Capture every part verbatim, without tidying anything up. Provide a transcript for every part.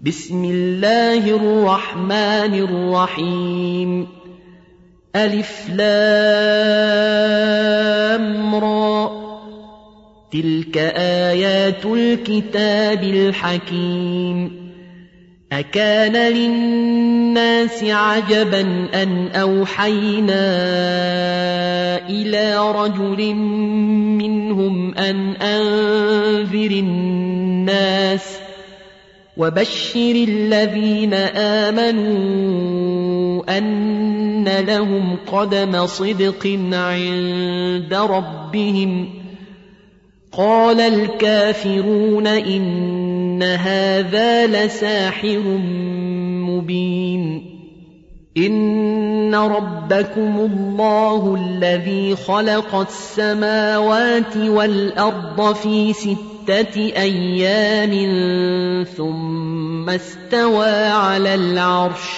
بسم الله الرحمن الرحيم ألف لام را تلك آيات الكتاب الحكيم أكان للناس عجبا أن أوحينا إلى رجل منهم أن أنذر الناس وبشر الذين آمنوا أن لهم قدم صدق عند ربهم قال الكافرون إن هذا لساحر مبين إن ربكم الله الذي خلق السماوات والأرض في ستة أيام ثم استوى على العرش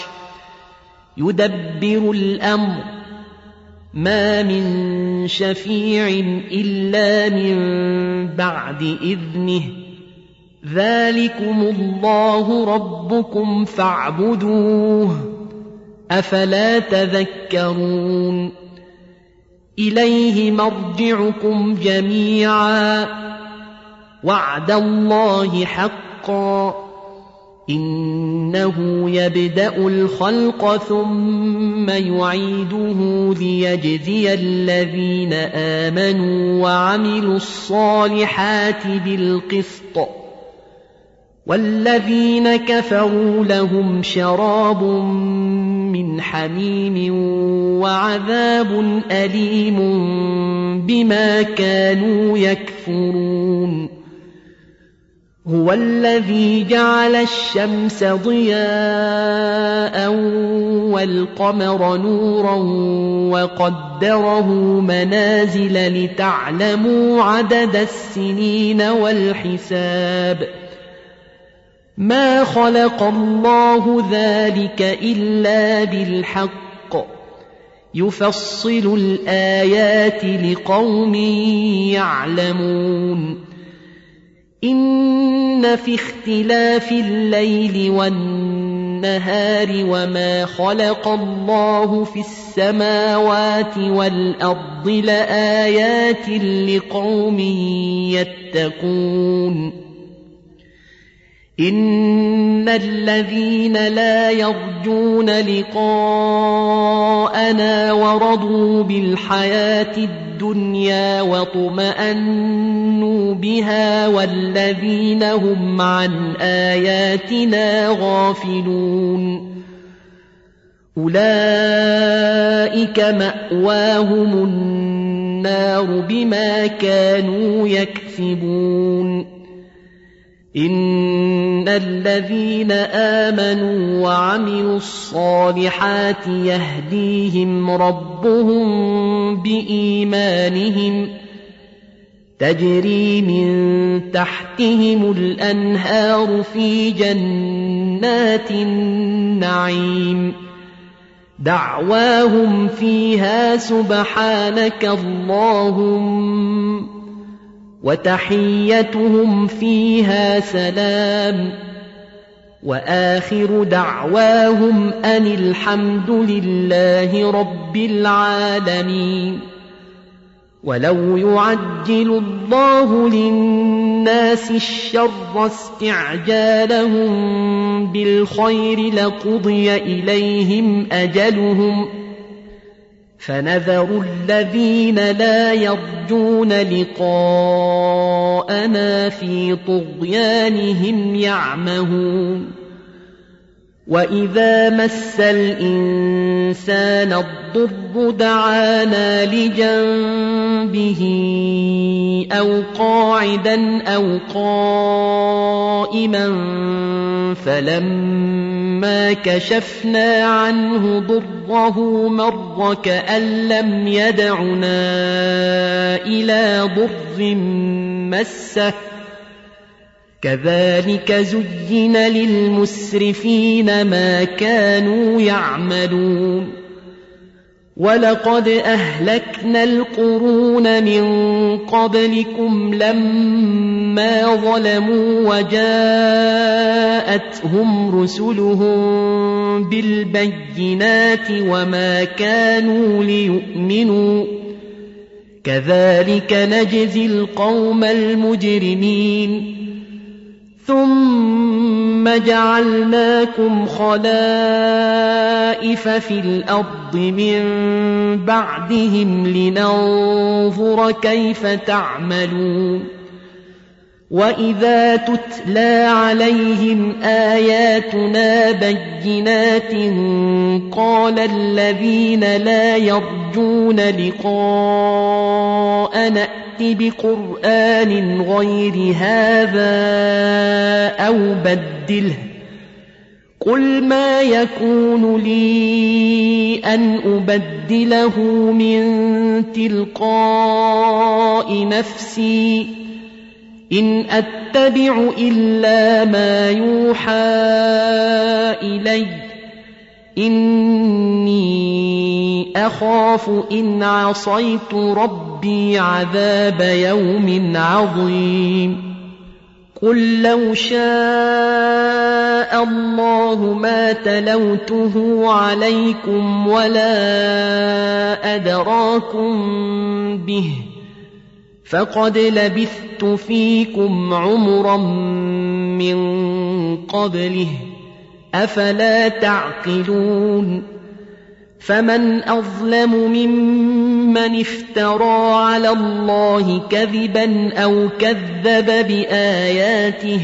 يدبر الأمر ما من شفيع إلا من بعد إذنه ذلكم الله ربكم فاعبدوه أفلا تذكرون إليه مرجعكم جميعا وعد الله حقا إنه يبدأ الخلق ثم يعيده ليجزي الذين آمنوا وعملوا الصالحات بالقسط والذين كفروا لهم شراب من حميم وعذاب أليم بما كانوا يكفرون هو الذي جعل الشمس ضياء والقمر نورا وقدره منازل لتعلموا عدد السنين والحساب ما خلق الله ذلك إلا بالحق يفصل الآيات لقوم يعلمون إن في اختلاف الليل والنهار وما خلق الله في السماوات والأرض لآيات لقوم يتقون إن الذين لا يرجون لقاءنا ورضوا بالحياة الدنيا واطمأنوا بها والذين هم عن آياتنا غافلون أولئك مأواهم النار بما كانوا يكسبون إن الذين آمنوا وعملوا الصالحات يهديهم ربهم بإيمانهم تجري من تحتهم الأنهار في جنات النعيم دعواهم فيها سبحانك اللهم وتحيتهم فيها سلام وآخر دعواهم أن الحمد لله رب العالمين ولو يعجل الله للناس الشر استعجالهم بالخير لقضي إليهم أجلهم فنذر الذين لا يرجون لقاءنا في طغيانهم يعمهون وإذا مس الإنسان الضر دعانا لجنبه أو قاعدا أو قائما فلما كشفنا عنه ضره مر كأن لم يدعنا إلى ضر مسه كذلك زين للمسرفين ما كانوا يعملون وَلَقَدْ أَهْلَكْنَا الْقُرُونَ مِنْ قَبْلِكُمْ لَمَّا ظَلَمُوا وَجَاءَتْهُمْ رُسُلُهُم بِالْبَيِّنَاتِ وَمَا كَانُوا لِيُؤْمِنُوا كَذَلِكَ نَجْزِي الْقَوْمَ الْمُجْرِمِينَ ثُمَّ جَعَلْنَاكُمْ خَلَائِفَ فِي الْأَرْضِ مِنْ بَعْدِهِمْ لِنَنْظُرَ كَيْفَ تَعْمَلُونَ وَإِذَا تُتْلَى عَلَيْهِمْ آيَاتُنَا بَيِّنَاتٍ قَالَ الَّذِينَ لَا يَرْجُونَ لِقَاءَنَا ائْتِ بِقُرْآنٍ غَيْرِ هَذَا أَوْ بَدِّلْهُ قُلْ مَا يَكُونُ لِي أَنْ أُبَدِّلَهُ مِنْ تِلْقَاءِ نَفْسِي إِنْ أَتَّبِعُ إِلَّا مَا يُوحَى إِلَيَّ إِنِّي أَخَافُ إِنْ عَصَيْتُ رَبِّي عَذَابَ يَوْمٍ عَظِيمٍ قُل لَّوْ شَاءَ اللَّهُ مَا تَلَوْتُهُ عَلَيْكُمْ وَلَا أَدْرَاكُمْ بِهِ فَقَدْ لَبِثْتُ فِيكُمْ عُمُرًا مِّن قَبْلِهِ أَفَلَا تَعْقِلُونَ فَمَنْ أَظْلَمُ مِمَّنِ افْتَرَىٰ عَلَى اللَّهِ كَذِبًا أَوْ كَذَّبَ بِآيَاتِهِ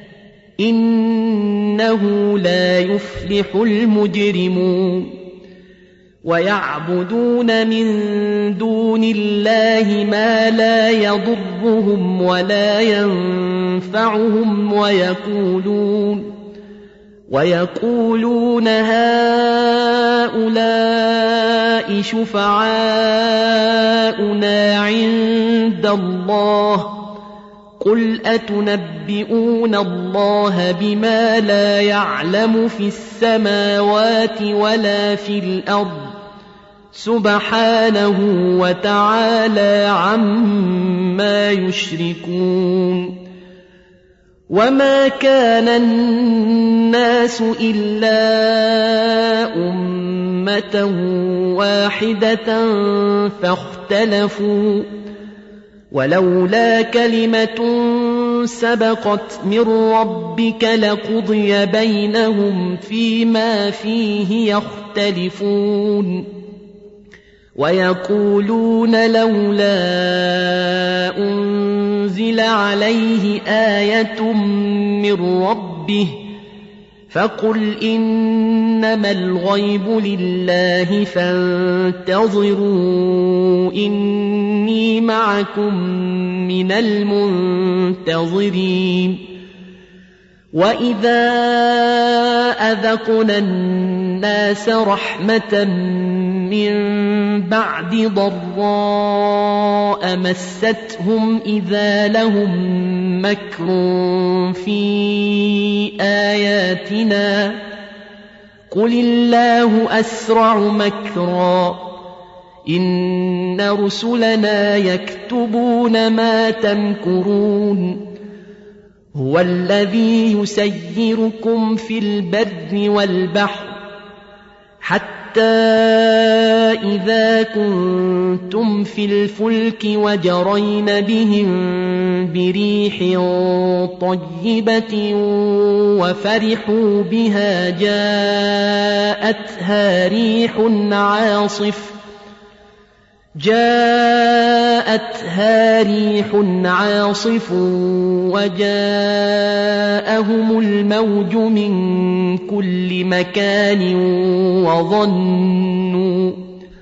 إِنَّهُ لَا يُفْلِحُ الْمُجْرِمُونَ وَيَعْبُدُونَ مِن دُونِ اللَّهِ مَا لَا يَضُرُّهُمْ وَلَا يَنفَعُهُمْ وَيَقُولُونَ وَيَقُولُونَ هَٰؤُلَاءِ شُفَعَاؤُنَا عِندَ اللَّهِ قُلْ أَتُنَبِّئُونَ اللَّهَ بِمَا لَا يَعْلَمُ فِي السَّمَاوَاتِ وَلَا فِي الْأَرْضِ سُبْحَانَهُ وَتَعَالَىٰ عَمَّا يُشْرِكُونَ وَمَا كَانَ النَّاسُ إِلَّا أُمَّةً وَاحِدَةً فَاخْتَلَفُوا وَلَوْلَا كَلِمَةٌ سَبَقَتْ مِنْ رَبِّكَ لَقُضِيَ بَيْنَهُمْ فِيمَا فِيهِ يَخْتَلِفُونَ وَيَقُولُونَ لَوْلَا أُنْزِلَ عَلَيْهِ آيَةٌ مِّن رَّبِّهِ فَقُلْ إِنَّمَا الْغَيْبُ لِلَّهِ فَانتَظِرُوا إِنِّي مَعَكُمْ مِنَ الْمُنتَظِرِينَ وَإِذَا أَذَقْنَا النَّاسَ رَحْمَةً مِّن بَعْدِ ضَرَّاءَ مَسَّتْهُمْ إِذَا لَهُم مَّكْرٌ فِي آيَاتِنَا قُلِ اللَّهُ أَسْرَعُ مَكْرًا إِنَّ رُسُلَنَا يَكْتُبُونَ مَا تَمْكُرُونَ هُوَ الَّذِي يُسَيِّرُكُمْ فِي الْبَرِّ وَالْبَحْرِ حَتَّى إِذَا كُنتُمْ فِي الْفُلْكِ وَجَرَيْنَ بِهِم بِرِيحٍ طَيِّبَةٍ وَفَرِحُوا بِهَا جَاءَتْهَا رِيحٌ عَاصِفٌ جاءتها ريح عاصف وجاءهم الموج من كل مكان وظنوا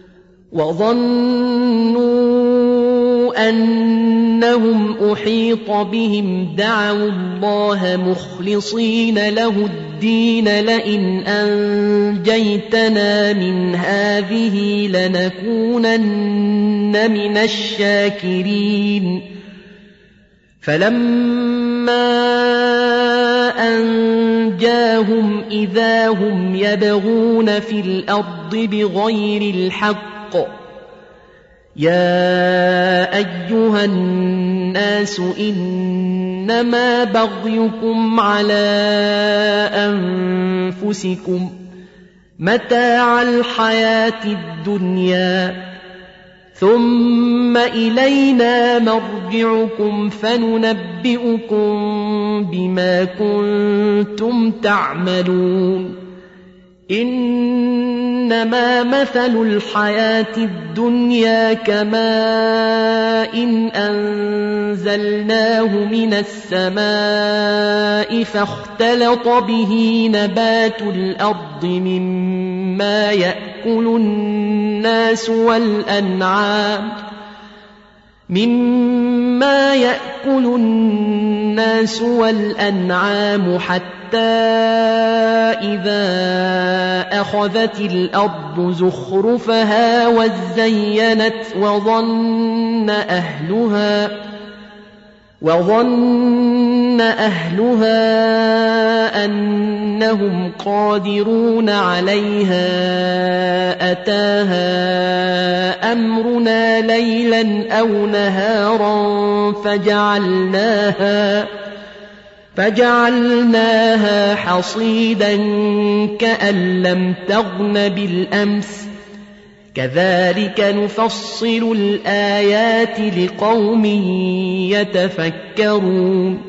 وظنوا أنهم أحيط بهم دعوا الله مخلصين له الدين لئن أنجيتنا من هذه لنكونن من الشاكرين فلما أنجاهم إذا هم يبغون في الأرض بغير الحق يا أيها الناس إنما بغيكم على أنفسكم متاع الحياة الدنيا ثم إلينا مرجعكم فننبئكم بما كنتم تعملون إنما مثل الحياة الدنيا كماء إن أنزلناه من السماء فاختلط به نبات الأرض مما يأكل الناس والأنعام مما يأكل الناس والأنعام حتى إذا أخذت الأرض زخرفها وزينت وظن أهلها وظن أهلها أنهم قادرون عليها أتاها أمرنا ليلا أو نهارا فجعلناها فجعلناها حصيدا كأن لم تغن بالأمس كذلك نفصل الآيات لقوم يتفكرون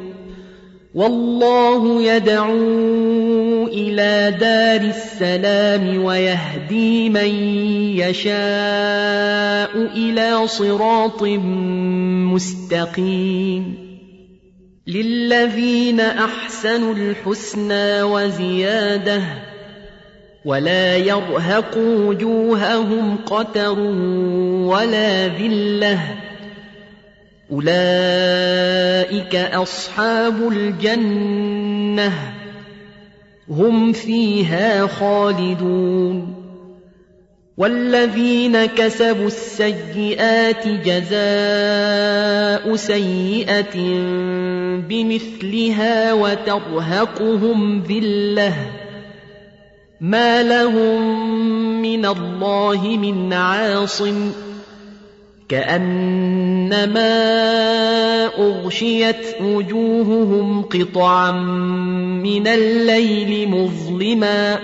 والله يدعو إلى دار السلام ويهدي من يشاء إلى صراط مستقيم للذين أحسنوا الحسنى وزيادة ولا يرهق وجوههم قتر ولا ذلة أولئك أصحاب الجنة هم فيها خالدون والذين كسبوا السيئات جزاء سيئة بمثلها وترهقهم ذلة ما لهم من الله من عاصم كأنما أغشيت وجوههم قطعا من الليل مظلما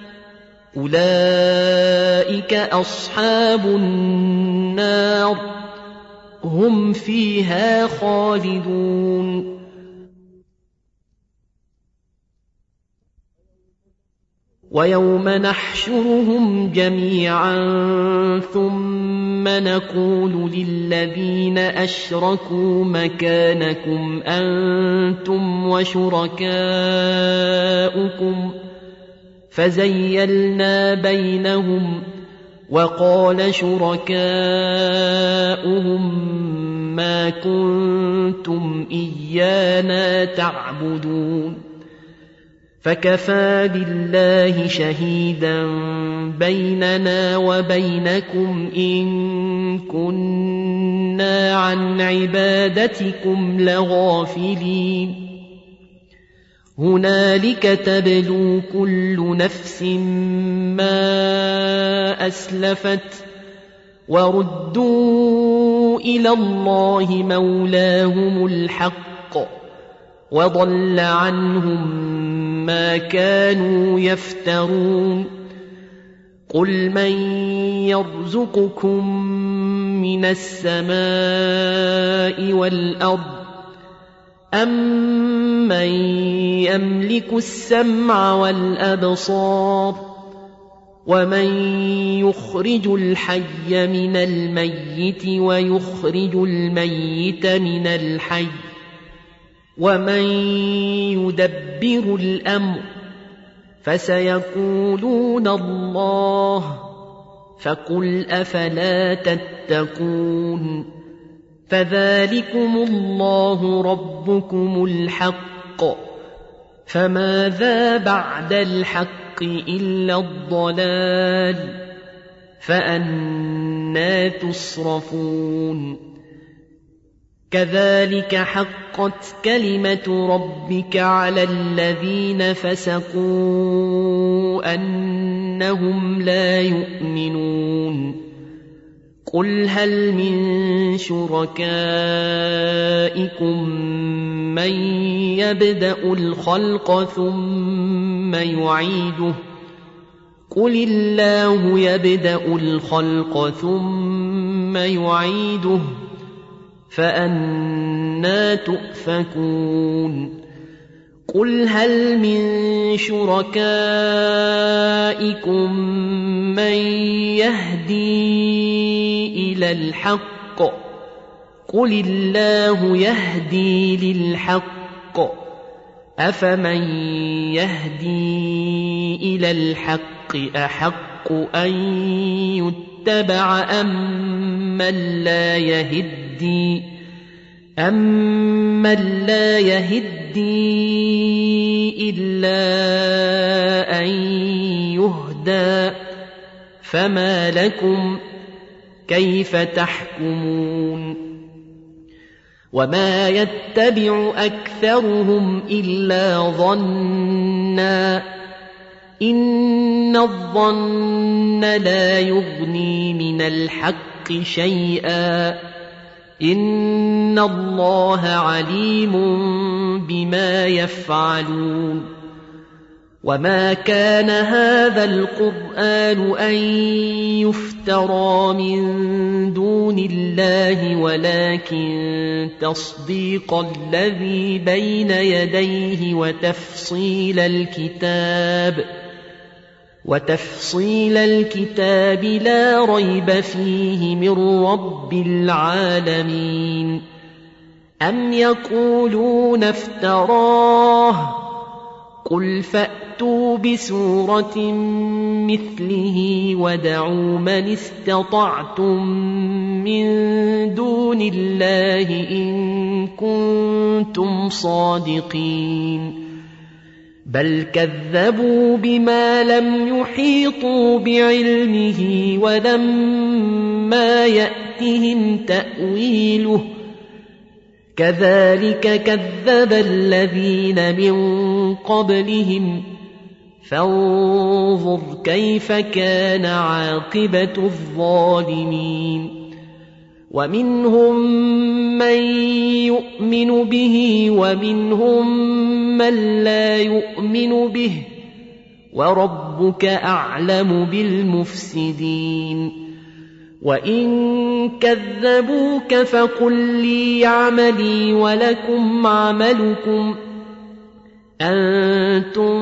أولئك أصحاب النار هم فيها خالدون ويوم نحشرهم جميعا ثم نقول للذين أشركوا مكانكم أنتم وشركاؤكم فزيلنا بينهم وقال شركاؤهم ما كنتم إيانا تعبدون فكفى بالله شهيدا بيننا وبينكم إن كنا عن عبادتكم لغافلين هنالك تبلو كل نفس ما أسلفت وردوا إلى الله مولاهم الحق وضل عنهم ما كانوا يفترون قل من يرزقكم من السماء والأرض أَمَّن يَمْلِكُ السَّمْعَ وَالْأَبْصَارَ وَمَن يُخْرِجُ الْحَيَّ مِنَ الْمَيِّتِ وَيُخْرِجُ الْمَيِّتَ مِنَ الْحَيِّ وَمَن يُدَبِّرُ الْأَمْرَ فَسَيَقُولُونَ اللَّهُ فَقُلْ أَفَلَا تَتَّقُونَ فذلكم الله ربكم الحق فماذا بعد الحق إلا الضلال فأنى تصرفون كذلك حقت كلمة ربك على الذين فسقوا أنهم لا يؤمنون قل هل من شركائكم من يبدأ الخلق ثم يعيده قل الله يبدأ الخلق ثم يعيده فأنى تؤفكون قل هل من شركائكم من يهدي إلى الحق قل الله يهدي للحق أفمن يهدي إلى الحق أحق أن يتبع أم من لا يهدي أمن لا يهدي إلا أن يهدى فما لكم كيف تحكمون وما يتبع أكثرهم إلا ظنا إن الظن لا يغني من الحق شيئا إن الله عليم بما يفعلون وما كان هذا القرآن أن يفترى من دون الله ولكن تصديق الذي بين يديه وتفصيل الكتاب وتفصيل الكتاب لا ريب فيه من رب العالمين أم يقولون افتراه قل فأتوا بسورة مثله ودعوا من استطعتم من دون الله إن كنتم صادقين بل كذبوا بما لم يحيطوا بعلمه ولما يأتهم تأويله كذلك كذب الذين من قبلهم فانظر كيف كان عاقبة الظالمين ومنهم من يؤمن به ومنهم من لا يؤمن به وربك أعلم بالمفسدين وإن كذبوك فقل لي عملي ولكم عملكم أنتم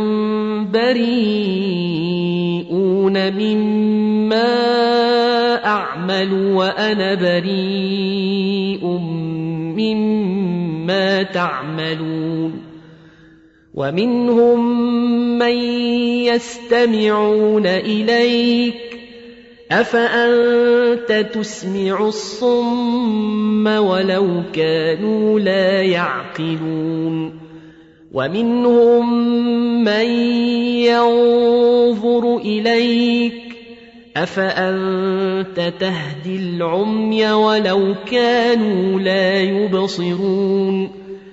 بريئون مما أعمل وأنا بريء مما تعملون ومنهم من يستمعون إليك أفأنت تسمع الصم ولو كانوا لا يعقلون ومنهم من ينظر إليك أفأنت تهدي العمي ولو كانوا لا يبصرون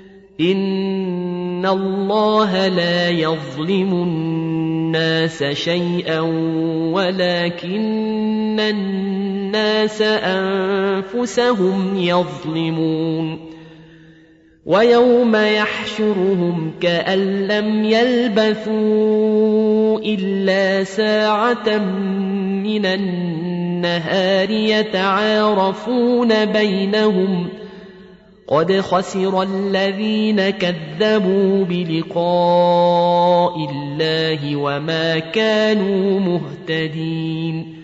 إن الله لا يظلم الناس شيئا ولكن الناس أنفسهم يظلمون ويوم يحشرهم كأن لم يلبثوا إلا ساعة من النهار يتعارفون بينهم قد خسر الذين كذبوا بلقاء الله وما كانوا مهتدين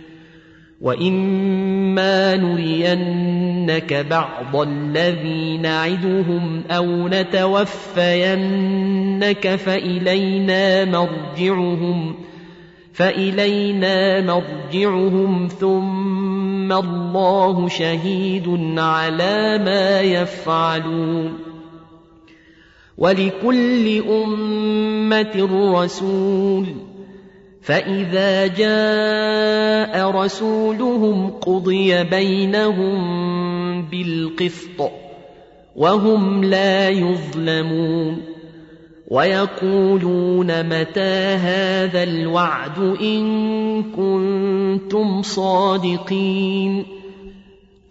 وإما نرينك بعض الذي نعدهم أو نتوفينك فإلينا مرجعهم فإلينا مرجعهم ثم الله شهيد على ما يفعلون ولكل أمة رسول فإذا جاء رسولهم قضي بينهم بالقسط وهم لا يظلمون ويقولون متى هذا الوعد إن كنتم صادقين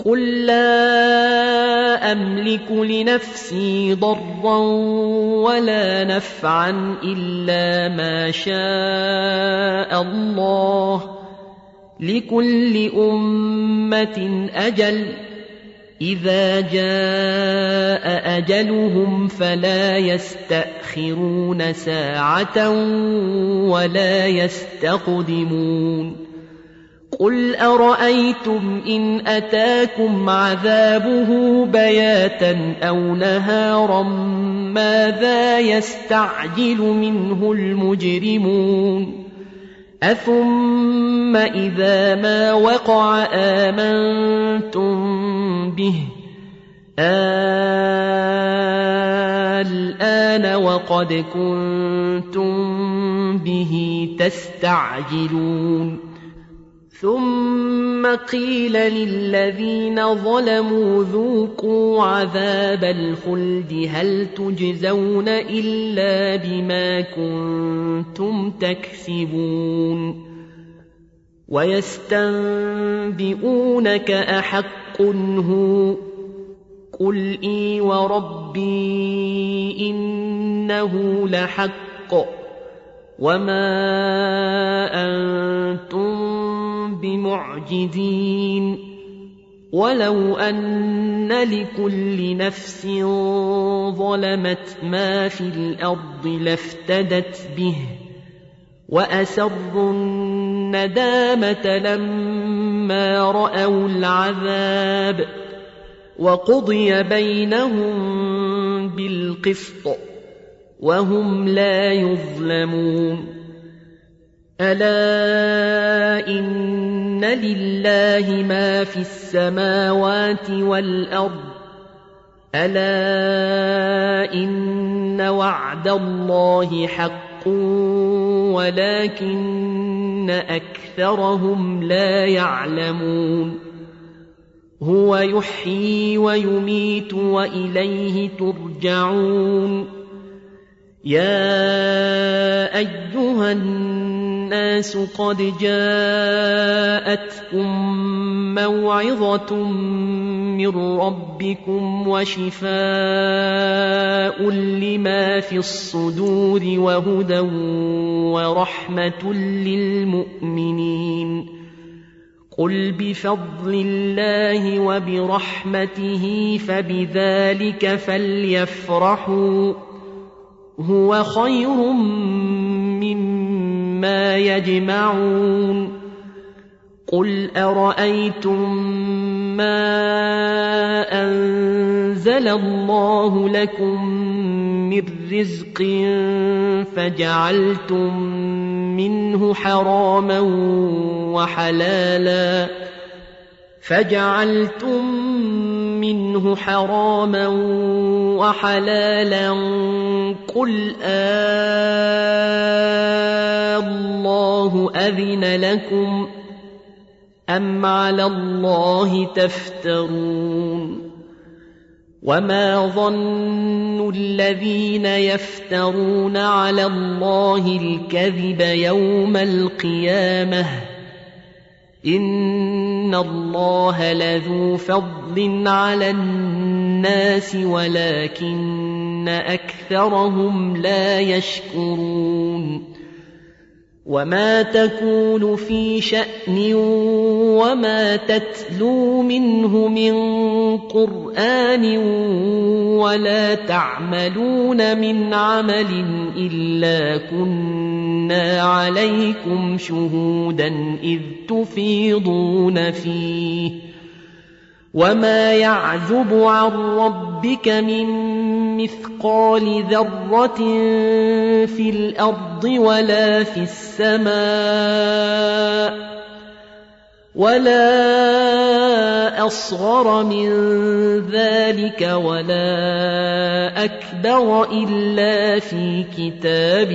قل لا أملك لنفسي ضرا ولا نفعا إلا ما شاء الله لكل أمة أجل إذا جاء أجلهم فلا يستأخرون ساعة ولا يستقدمون قل أرأيتم إن أتاكم عذابه بياتا أو نهارا ماذا يستعجل منه المجرمون أثم إذا ما وقع آمنتم به الآن وقد كنتم به تستعجلون ثم قيل للذين ظلموا ذوقوا عذاب الخلد هل تجزون إلا بما كنتم تكسبون ويستنبئونك أحق هو قل إي وربي إنه لحق وما أنتم بمعجزين ولو أن لكل نفس ظلمت ما في الأرض لافتدت به وأسروا الندامة لما رأوا العذاب وقضي بينهم بالقسط وهم لا يظلمون ألا إن لله ما في السماوات والأرض ألا إن وعد الله حق ولكن أكثرهم لا يعلمون هو يحيي ويميت وإليه ترجعون يا أيها الناس قد جاءتكم موعظة من ربكم وشفاء لما في الصدور وهدى ورحمة للمؤمنين قل بفضل الله وبرحمته فبذلك فليفرحوا هو خير مما يجمعون قل أرأيتم ما أنزل الله لكم من رزق فجعلتم منه حراما وحلالا فجعلتم منه حراما وحلالا قل الله أذن لكم أم على الله تفترون وما ظن الذين يفترون على الله الكذب يوم القيامة إن الله لذو فضل على الناس ولكن أكثرهم لا يشكرون وما تكون في شأن وما تتلو منه من قرآن ولا تعملون من عمل إلا كنا عليكم شهودا إذ تفيضون فيه وما يعزب عن ربك من مثقال ذرة في الأرض ولا في السماء ولا أصغر من ذلك ولا أكبر إلا في كتاب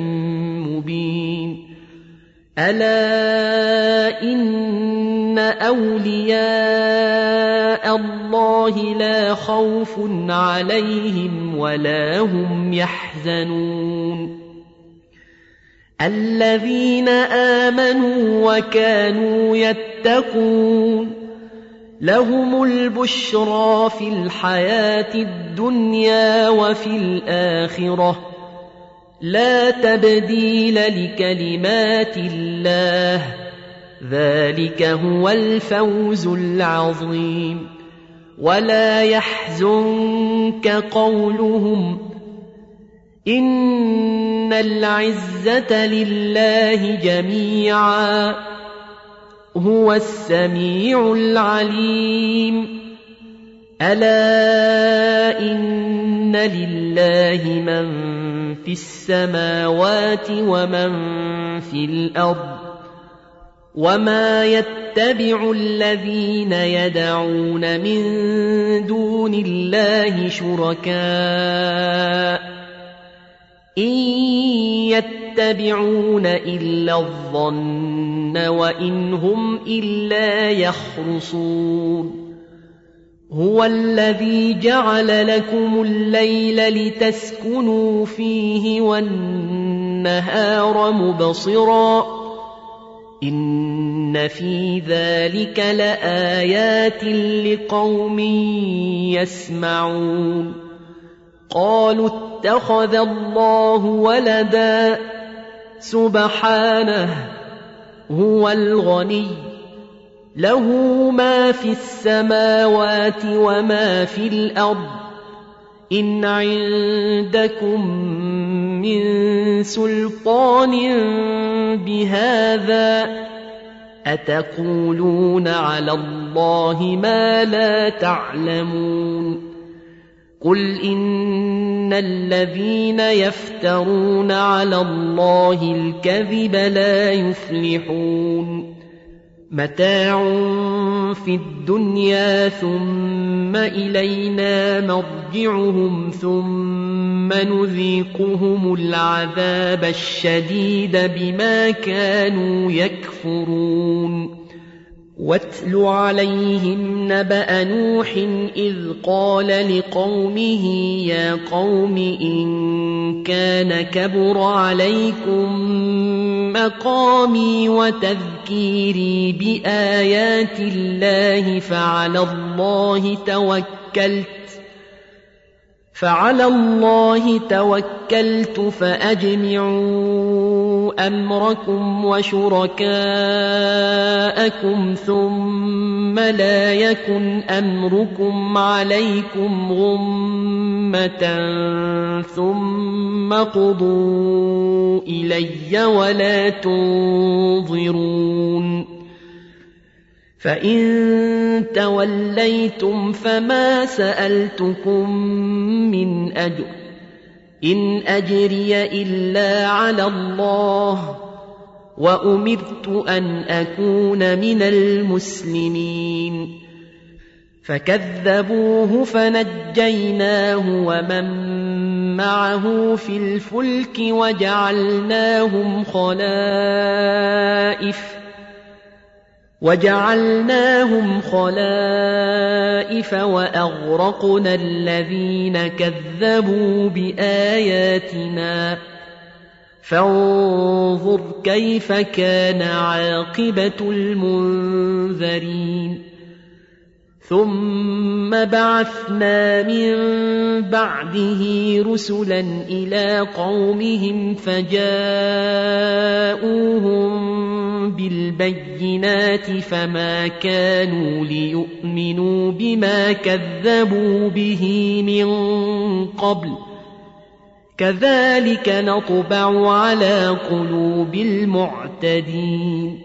مبين ألا إن أولياء الله لا خوف عليهم ولا هم يحزنون الذين آمنوا وكانوا يتقون لهم البشرى في الحياة الدنيا وفي الآخرة لا تبديل لكلمات الله ذلك هو الفوز العظيم ولا يحزنك قولهم إن العزة لله جميعا هو السميع العليم ألا إن لله من في السماوات ومن في الأرض وما يتبع الذين يدعون من دون الله شركاء إن يتبعون إلا الظن وإن هم إلا يخرصون هو الذي جعل لكم الليل لتسكنوا فيه والنهار مبصرا إن في ذلك لآيات لقوم يسمعون قالوا اتخذ الله ولدا سبحانه هو الغني له ما في السماوات وما في الأرض إن عندكم من سلطان بهذا أتقولون على الله ما لا تعلمون قل إن الذين يفترون على الله الكذب لا يفلحون متاع في الدنيا ثم إلينا مرجعهم ثم نذيقهم العذاب الشديد بما كانوا يكفرون واتل عليهم نبأ نوح إذ قال لقومه يا قوم إن كان كبر عليكم مقامي وتذكيري بآيات الله فعلى الله توكلت فعلى الله توكلت فأجمعوا أمركم وشركاءكم ثم لا يكن أمركم عليكم غمة ثم قضوا إلي ولا تنظرون فإن توليتم فما سألتكم من أجر إن أجري إلا على الله وأمرت أن أكون من المسلمين فكذبوه فنجيناه ومن معه في الفلك وجعلناهم خلائف وجعلناهم خلائف وأغرقنا الذين كذبوا بآياتنا فانظر كيف كان عاقبة المنذرين ثم بعثنا من بعده رسلا إلى قومهم فجاءوهم بالبينات فما كانوا ليؤمنوا بما كذبوا به من قبل كذلك نطبع على قلوب المعتدين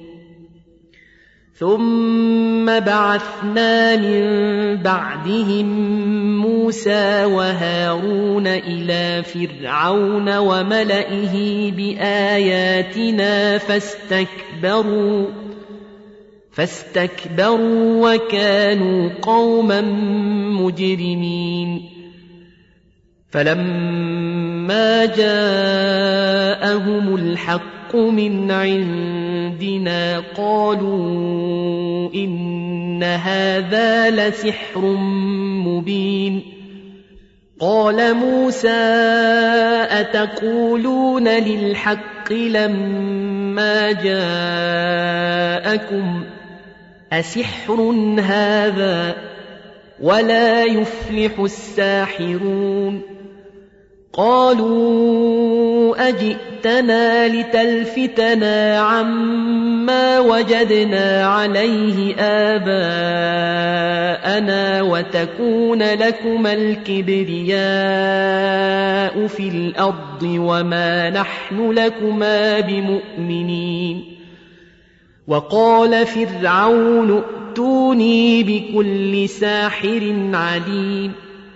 ثم بعثنا من بعدهم موسى وهارون إلى فرعون وملئه بآياتنا فاستكبروا فاستكبروا وكانوا قوما مجرمين فلما جاءهم الحق من عندنا قالوا إن هذا لسحر مبين قال موسى أتقولون للحق لما جاءكم أسحر هذا ولا يفلح الساحرون قالوا أجئتنا لتلفتنا عما وجدنا عليه آباءنا وتكون لكما الكبرياء في الأرض وما نحن لكما بمؤمنين وقال فرعون ائتوني بكل ساحر عليم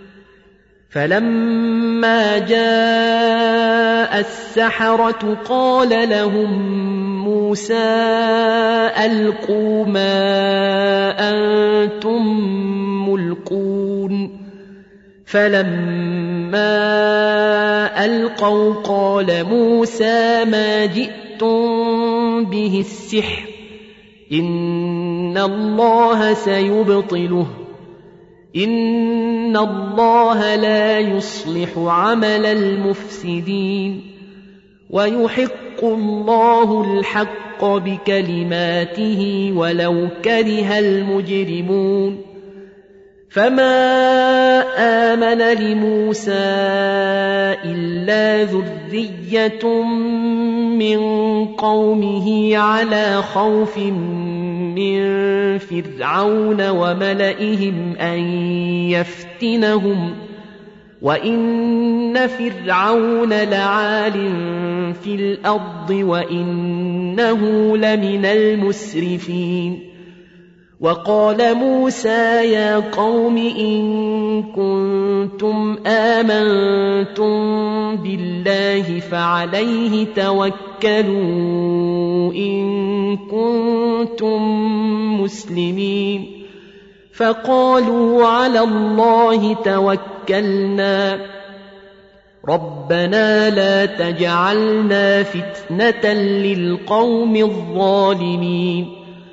فلما جاء السحرة قال لهم موسى ألقوا ما أنتم ملقون فلما ألقوا قال موسى ما جئتم به السحر إن الله سيبطله إن الله لا يصلح عمل المفسدين ويحق الله الحق بكلماته ولو كره المجرمون فما آمن لموسى إلا ذرية من قومه على خوف من فرعون وملئهم أن يفتنهم وإن فرعون لعال في الأرض وإنه لمن المسرفين وقال موسى يا قوم إن كنتم آمنتم بالله فعليه توكلوا إن كنتم مسلمين فقالوا على الله توكلنا ربنا لا تجعلنا فتنة للقوم الظالمين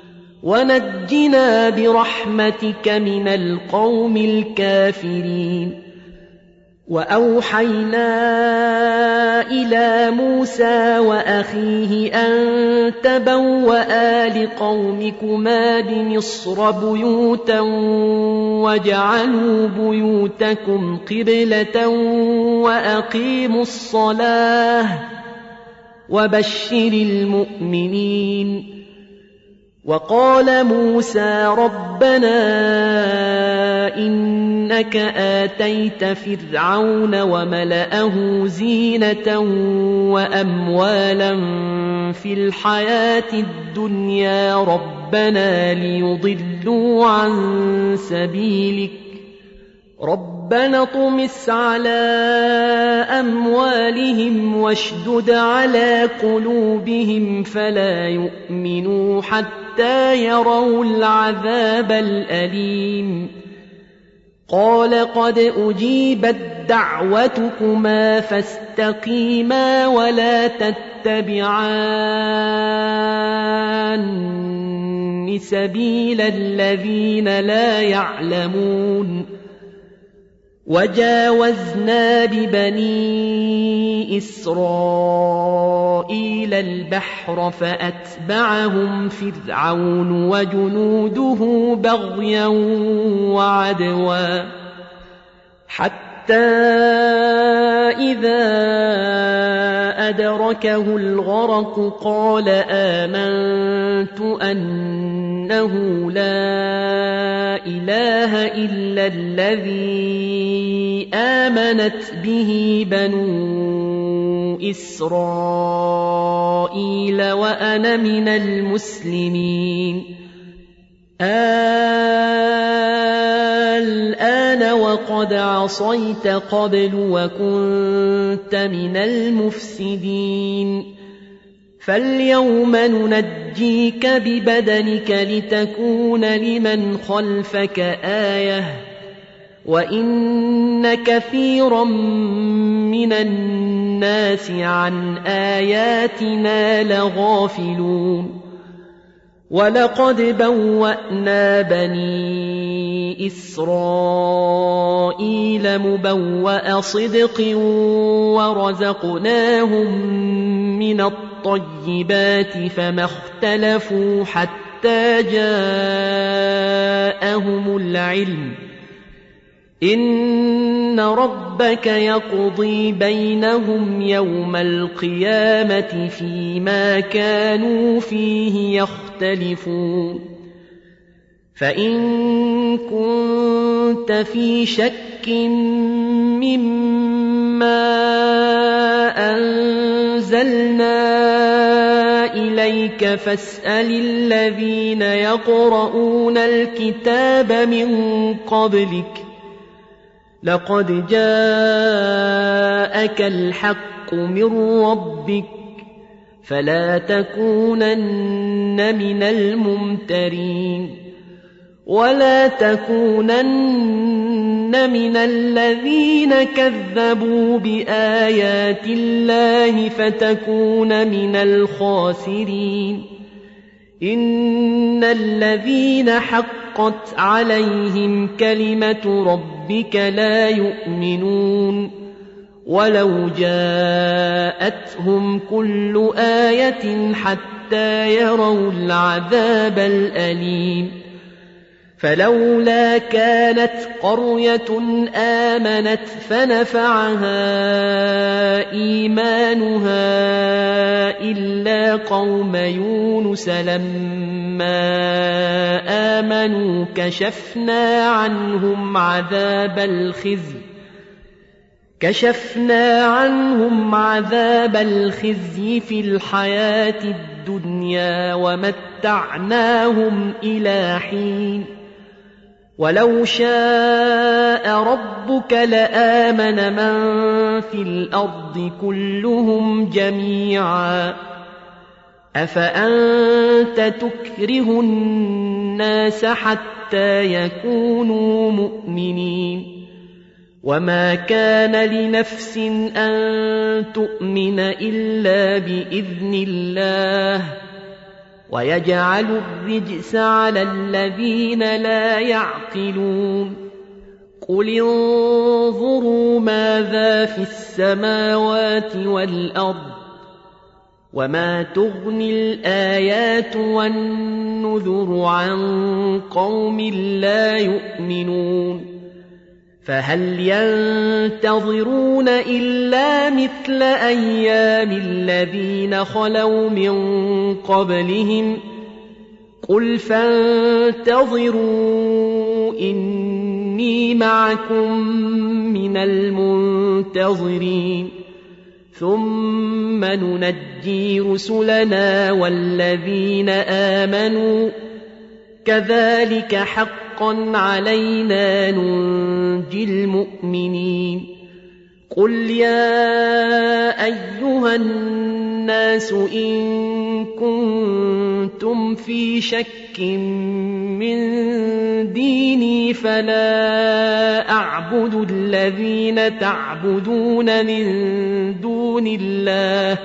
ونجنا برحمتك من القوم الكافرين وأوحينا إلى موسى وأخيه أن تبوأ لقومكما بمصر بيوتا واجعلوا بيوتكم قبلة وأقيموا الصلاة وبشر المؤمنين وقال موسى ربنا إنك آتيت فرعون وملأه زينة وأموالا في الحياة الدنيا ربنا ليضلوا عن سبيلك ربنا اطمس على أموالهم واشدد على قلوبهم فلا يؤمنوا حتى يروا العذاب الأليم قال قد أجيبت دعوتكما فاستقيما ولا تتبعان سبيل الذين لا يعلمون وجاوزنا ببني إسرائيل البحر فأتبعهم فرعون وجنوده بغيا وعدوا حتى إذا أدركه الغرق قال آمنت أنه لا إله إلا الذي آمنت به بنو إسرائيل وأنا من المسلمين الآن وقد عصيت قبل وكنت من المفسدين فاليوم ننجيك ببدنك لتكون لمن خلفك آية وإن كثيرا من الناس عن آياتنا لغافلون ولقد بوأنا بني إسرائيل مبوأ صدق ورزقناهم من الطيبات فما اختلفوا حتى حتى جاءهم العلم إن ربك يقضي بينهم يوم القيامة فيما كانوا فيه يختلفون فإن كنت في شك مما أنزلنا إليك فاسأل الذين يقرؤون الكتاب من قبلك لقد جاءك الحق من ربك فلا تكونن من الممترين ولا تكونن من الذين كذبوا بآيات الله فتكون من الخاسرين إن الذين حقت عليهم كلمة ربك لا يؤمنون ولو جاءتهم كل آية حتى يروا العذاب الأليم فلولا كانت قرية آمنت فنفعها إيمانها إلا قوم يونس لما آمنوا كشفنا عنهم عذاب الخزي كشفنا عنهم عذاب الخزي في الحياة الدنيا ومتعناهم إلى حين ولو شاء ربك لآمن من في الأرض كلهم جميعا أفأنت تكره الناس حتى يكونوا مؤمنين وما كان لنفس أن تؤمن إلا بإذن الله ويجعل الرجس على الذين لا يعقلون قل انظروا ماذا في السماوات والأرض وما تغني الآيات والنذر عن قوم لا يؤمنون فهل ينتظرون إلا مثل أيام الذين خلوا من قبلهم قل فانتظروا إني معكم من المنتظرين ثم ننجي رسلنا والذين آمنوا كذلك حقا علينا ننجي المؤمنين قل يا أيها الناس إن كنتم في شك من ديني فلا أعبد الذين تعبدون من دون الله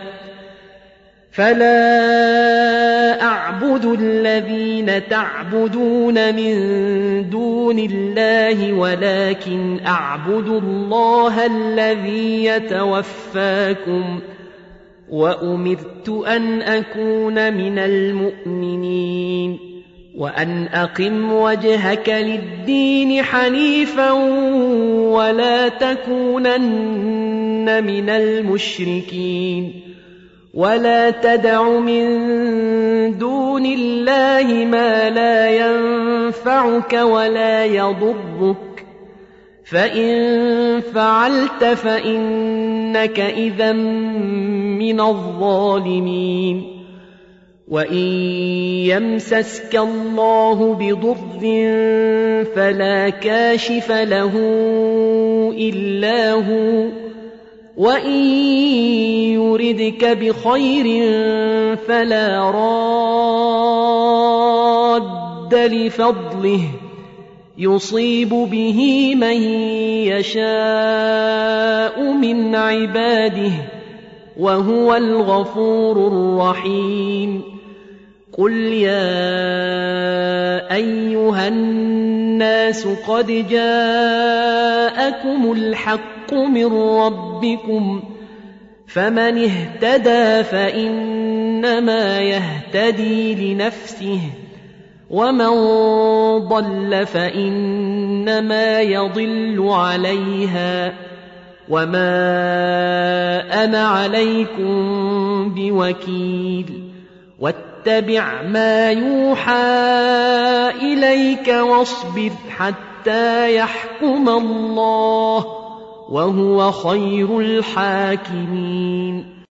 فلا أعبد الذين تعبدون من دون الله ولكن أعبد الله الذي يتوفاكم وأمرت أن أكون من المؤمنين وأن أقم وجهك للدين حنيفا ولا تكونن من المشركين ولا تدع من دون الله ما لا ينفعك ولا يضرك فإن فعلت فإنك إذا من الظالمين وإن يمسسك الله بضر فلا كاشف له إلا هو وإن يردك بخير فلا راد لفضله يصيب به من يشاء من عباده وهو الغفور الرحيم قل يا أيها الناس قد جاءكم الحق من ربكم فمن اهتدى فإنما يهتدي لنفسه ومن ضل فإنما يضل عليها وما أنا عليكم بوكيل واتبع ما يوحى إليك واصبر حتى يحكم الله وهو خير الحاكمين